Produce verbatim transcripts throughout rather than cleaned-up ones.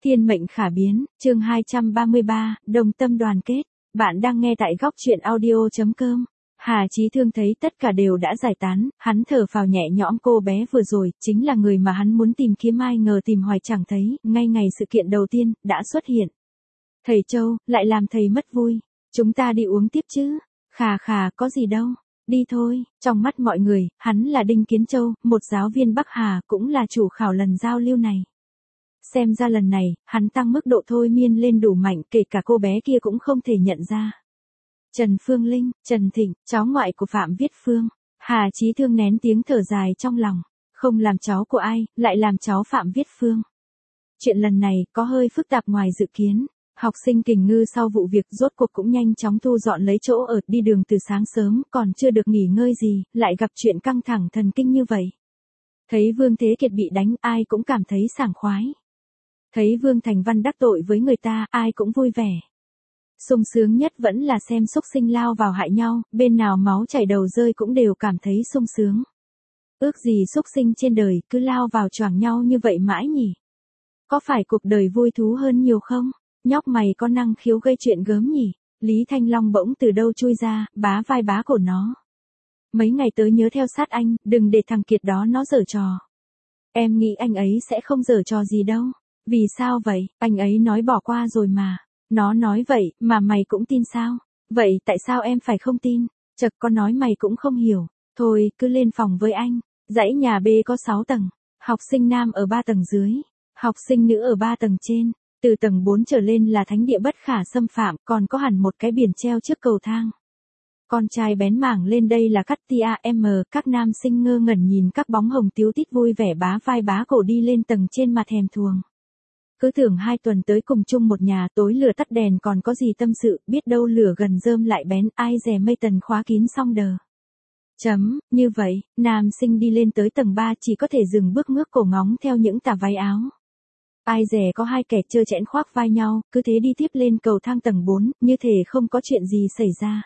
Thiên mệnh khả biến, chương hai trăm ba mươi ba, đồng tâm đoàn kết. Bạn đang nghe tại góc truyện audio.com. Hà Chí Thương thấy tất cả đều đã giải tán, hắn thở phào nhẹ nhõm, cô bé vừa rồi, chính là người mà hắn muốn tìm kiếm, ai ngờ tìm hoài chẳng thấy, ngay ngày sự kiện đầu tiên, đã xuất hiện. Thầy Châu, lại làm thầy mất vui. Chúng ta đi uống tiếp chứ? Khà khà, có gì đâu. Đi thôi. Trong mắt mọi người, hắn là Đinh Kiến Châu, một giáo viên Bắc Hà, cũng là chủ khảo lần giao lưu này. Xem ra lần này, hắn tăng mức độ thôi miên lên đủ mạnh, kể cả cô bé kia cũng không thể nhận ra. Trần Phương Linh, Trần Thịnh, cháu ngoại của Phạm Viết Phương. Hà Chí Thương nén tiếng thở dài trong lòng. Không làm cháu của ai, lại làm cháu Phạm Viết Phương. Chuyện lần này, có hơi phức tạp ngoài dự kiến. Học sinh Kình Ngư sau vụ việc rốt cuộc cũng nhanh chóng thu dọn lấy chỗ ở, đi đường từ sáng sớm, còn chưa được nghỉ ngơi gì, lại gặp chuyện căng thẳng thần kinh như vậy. Thấy Vương Thế Kiệt bị đánh, ai cũng cảm thấy sảng khoái. Thấy Vương Thành Văn đắc tội với người ta, ai cũng vui vẻ. Sung sướng nhất vẫn là xem xúc sinh lao vào hại nhau, bên nào máu chảy đầu rơi cũng đều cảm thấy sung sướng. Ước gì xúc sinh trên đời cứ lao vào choảng nhau như vậy mãi nhỉ? Có phải cuộc đời vui thú hơn nhiều không? Nhóc mày có năng khiếu gây chuyện gớm nhỉ? Lý Thanh Long bỗng từ đâu chui ra, bá vai bá cổ nó. Mấy ngày tới nhớ theo sát anh, đừng để thằng Kiệt đó nó giở trò. Em nghĩ anh ấy sẽ không giở trò gì đâu. Vì sao vậy? Anh ấy nói bỏ qua rồi mà. Nó nói vậy, mà mày cũng tin sao? Vậy tại sao em phải không tin? Chật, con nói mày cũng không hiểu. Thôi, cứ lên phòng với anh. Dãy nhà B có sáu tầng. Học sinh nam ở ba tầng dưới. Học sinh nữ ở ba tầng trên. Từ tầng bốn trở lên là thánh địa bất khả xâm phạm, còn có hẳn một cái biển treo trước cầu thang. Con trai bén mảng lên đây là Katia M, các nam sinh ngơ ngẩn nhìn các bóng hồng tíu tít vui vẻ bá vai bá cổ đi lên tầng trên mà thèm thuồng. Cứ tưởng hai tuần tới cùng chung một nhà, tối lửa tắt đèn còn có gì tâm sự, biết đâu lửa gần rơm lại bén, ai dè mây tần khóa kín xong đờ. Chấm, như vậy, nam sinh đi lên tới tầng ba chỉ có thể dừng bước ngước cổ ngóng theo những tà váy áo. Ai dè có hai kẻ trơ chẽn khoác vai nhau, cứ thế đi tiếp lên cầu thang tầng bốn, như thể không có chuyện gì xảy ra.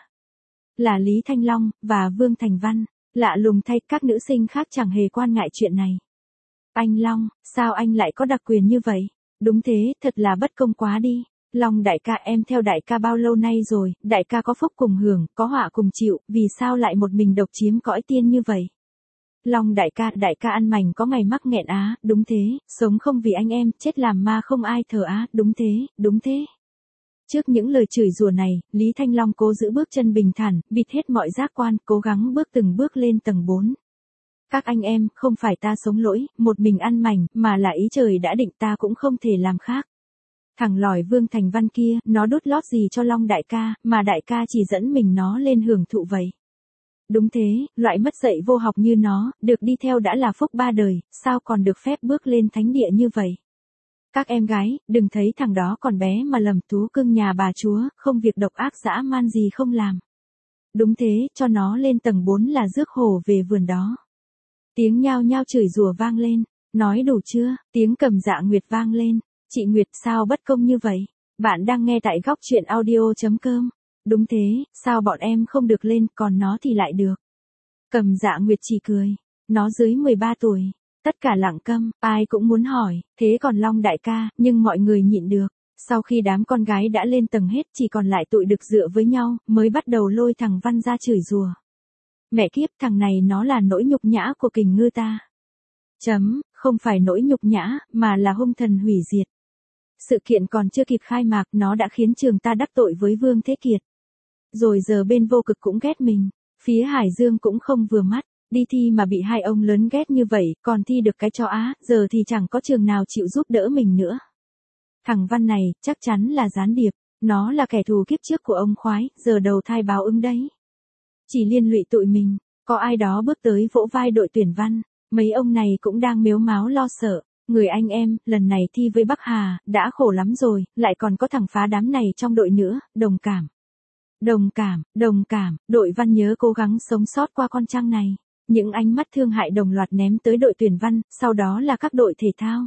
Là Lý Thanh Long, và Vương Thành Văn, lạ lùng thay các nữ sinh khác chẳng hề quan ngại chuyện này. Anh Long, sao anh lại có đặc quyền như vậy? Đúng thế, thật là bất công quá đi. Long đại ca, em theo đại ca bao lâu nay rồi, đại ca có phúc cùng hưởng, có họa cùng chịu, vì sao lại một mình độc chiếm cõi tiên như vậy? Long đại ca, đại ca ăn mành có ngày mắc nghẹn á, đúng thế, sống không vì anh em, chết làm ma không ai thờ á, đúng thế, đúng thế. Trước những lời chửi rủa này, Lý Thanh Long cố giữ bước chân bình thản, bịt hết mọi giác quan, cố gắng bước từng bước lên tầng bốn. Các anh em, không phải ta sống lỗi, một mình ăn mành, mà là ý trời đã định, ta cũng không thể làm khác. Thằng lòi Vương Thành Văn kia, nó đút lót gì cho Long đại ca, mà đại ca chỉ dẫn mình nó lên hưởng thụ vậy. Đúng thế, loại mất dạy vô học như nó, được đi theo đã là phúc ba đời, sao còn được phép bước lên thánh địa như vậy. Các em gái, đừng thấy thằng đó còn bé mà lầm thú cưng nhà bà chúa, không việc độc ác dã man gì không làm. Đúng thế, cho nó lên tầng bốn là rước hổ về vườn đó. Tiếng nhao nhao chửi rủa vang lên, nói đủ chưa, tiếng Cầm Dạ Nguyệt vang lên, chị Nguyệt sao bất công như vậy, bạn đang nghe tại góc truyện audio.com. Đúng thế, sao bọn em không được lên, còn nó thì lại được. Cầm Dạ Nguyệt chỉ cười, nó dưới mười ba tuổi, tất cả lặng câm, ai cũng muốn hỏi, thế còn Long đại ca, nhưng mọi người nhịn được. Sau khi đám con gái đã lên tầng hết, chỉ còn lại tụi được dựa với nhau, mới bắt đầu lôi thằng Văn ra chửi rủa. Mẹ kiếp, thằng này nó là nỗi nhục nhã của Kình Ngư ta. Chấm, không phải nỗi nhục nhã, mà là hung thần hủy diệt. Sự kiện còn chưa kịp khai mạc, nó đã khiến trường ta đắc tội với Vương Thế Kiệt. Rồi giờ bên vô cực cũng ghét mình, phía Hải Dương cũng không vừa mắt, đi thi mà bị hai ông lớn ghét như vậy, còn thi được cái cho á, giờ thì chẳng có trường nào chịu giúp đỡ mình nữa. Thằng Văn này, chắc chắn là gián điệp, nó là kẻ thù kiếp trước của ông khoái, giờ đầu thai báo ứng đấy. Chỉ liên lụy tụi mình, có ai đó bước tới vỗ vai đội tuyển Văn, mấy ông này cũng đang mếu máo lo sợ. Người anh em, lần này thi với Bắc Hà, đã khổ lắm rồi, lại còn có thằng phá đám này trong đội nữa, đồng cảm. Đồng cảm, đồng cảm, đội Văn nhớ cố gắng sống sót qua con trăng này. Những ánh mắt thương hại đồng loạt ném tới đội tuyển Văn, sau đó là các đội thể thao.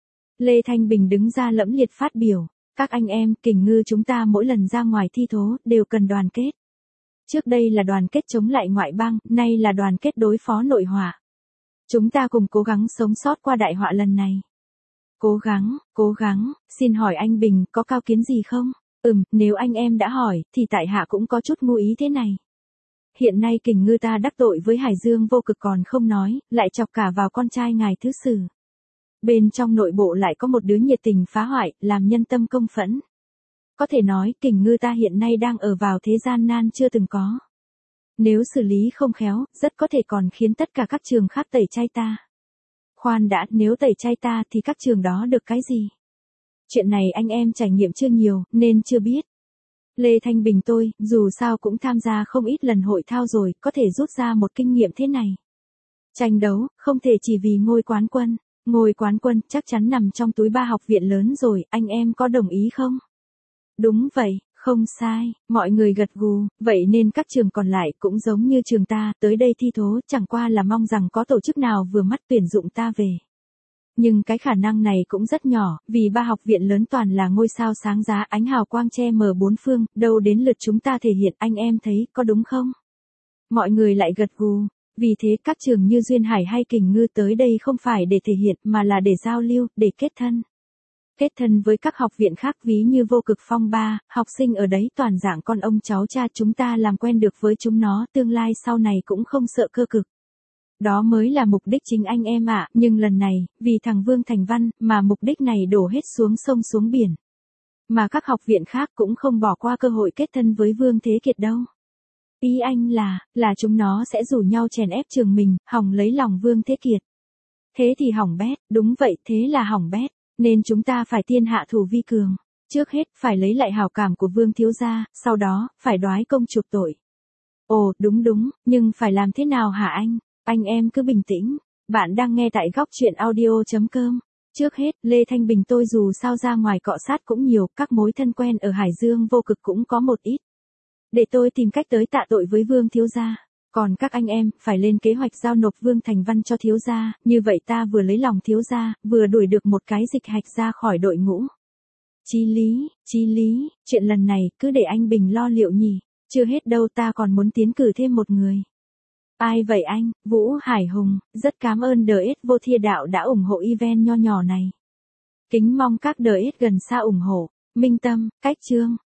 Lê Thanh Bình đứng ra lẫm liệt phát biểu, các anh em, Kình Ngư chúng ta mỗi lần ra ngoài thi thố, đều cần đoàn kết. Trước đây là đoàn kết chống lại ngoại bang, nay là đoàn kết đối phó nội họa. Chúng ta cùng cố gắng sống sót qua đại họa lần này. Cố gắng, cố gắng, xin hỏi anh Bình có cao kiến gì không? Ừm, nếu anh em đã hỏi, thì tại hạ cũng có chút ngu ý thế này. Hiện nay Kình Ngư ta đắc tội với Hải Dương Vô Cực còn không nói, lại chọc cả vào con trai ngài thứ sử. Bên trong nội bộ lại có một đứa nhiệt tình phá hoại, làm nhân tâm công phẫn. Có thể nói Kình Ngư ta hiện nay đang ở vào thế gian nan chưa từng có. Nếu xử lý không khéo, rất có thể còn khiến tất cả các trường khác tẩy chay ta. Khoan đã, nếu tẩy chay ta thì các trường đó được cái gì? Chuyện này anh em trải nghiệm chưa nhiều, nên chưa biết. Lê Thanh Bình tôi, dù sao cũng tham gia không ít lần hội thao rồi, có thể rút ra một kinh nghiệm thế này. Tranh đấu, không thể chỉ vì ngôi quán quân. Ngôi quán quân chắc chắn nằm trong túi ba học viện lớn rồi, anh em có đồng ý không? Đúng vậy, không sai, mọi người gật gù, vậy nên các trường còn lại cũng giống như trường ta, tới đây thi thố chẳng qua là mong rằng có tổ chức nào vừa mắt tuyển dụng ta về. Nhưng cái khả năng này cũng rất nhỏ, vì ba học viện lớn toàn là ngôi sao sáng giá ánh hào quang che mờ bốn phương, đâu đến lượt chúng ta thể hiện, anh em thấy có đúng không? Mọi người lại gật gù. Vì thế các trường như Duyên Hải hay Kình Ngư tới đây không phải để thể hiện mà là để giao lưu, để kết thân. Kết thân với các học viện khác ví như Vô Cực Phong ba, học sinh ở đấy toàn dạng con ông cháu cha chúng ta làm quen được với chúng nó, tương lai sau này cũng không sợ cơ cực. Đó mới là mục đích chính anh em ạ, nhưng lần này, vì thằng Vương Thành Văn, mà mục đích này đổ hết xuống sông xuống biển. Mà các học viện khác cũng không bỏ qua cơ hội kết thân với Vương Thế Kiệt đâu. Ý anh là, là chúng nó sẽ rủ nhau chèn ép trường mình, hòng lấy lòng Vương Thế Kiệt. Thế thì hỏng bét, đúng vậy, thế là hỏng bét, nên chúng ta phải tiên hạ thủ vi cường. Trước hết, phải lấy lại hảo cảm của Vương thiếu gia, sau đó, phải đoái công chuộc tội. Ồ, đúng đúng, nhưng phải làm thế nào hả anh? Anh em cứ bình tĩnh. Bạn đang nghe tại góc truyện audio.com. Trước hết, Lê Thanh Bình tôi dù sao ra ngoài cọ sát cũng nhiều, các mối thân quen ở Hải Dương Vô Cực cũng có một ít. Để tôi tìm cách tới tạ tội với Vương thiếu gia. Còn các anh em, phải lên kế hoạch giao nộp Vương Thành Văn cho thiếu gia, như vậy ta vừa lấy lòng thiếu gia, vừa đuổi được một cái dịch hạch ra khỏi đội ngũ. Chí lý, chí lý, chuyện lần này cứ để anh Bình lo liệu nhỉ, chưa hết đâu ta còn muốn tiến cử thêm một người. Ai vậy anh? Vũ Hải Hùng, rất cảm ơn đờ ết vô thiên đạo đã ủng hộ event nho nhỏ này. Kính mong các đờ ết gần xa ủng hộ. Minh Tâm, Cách Trương.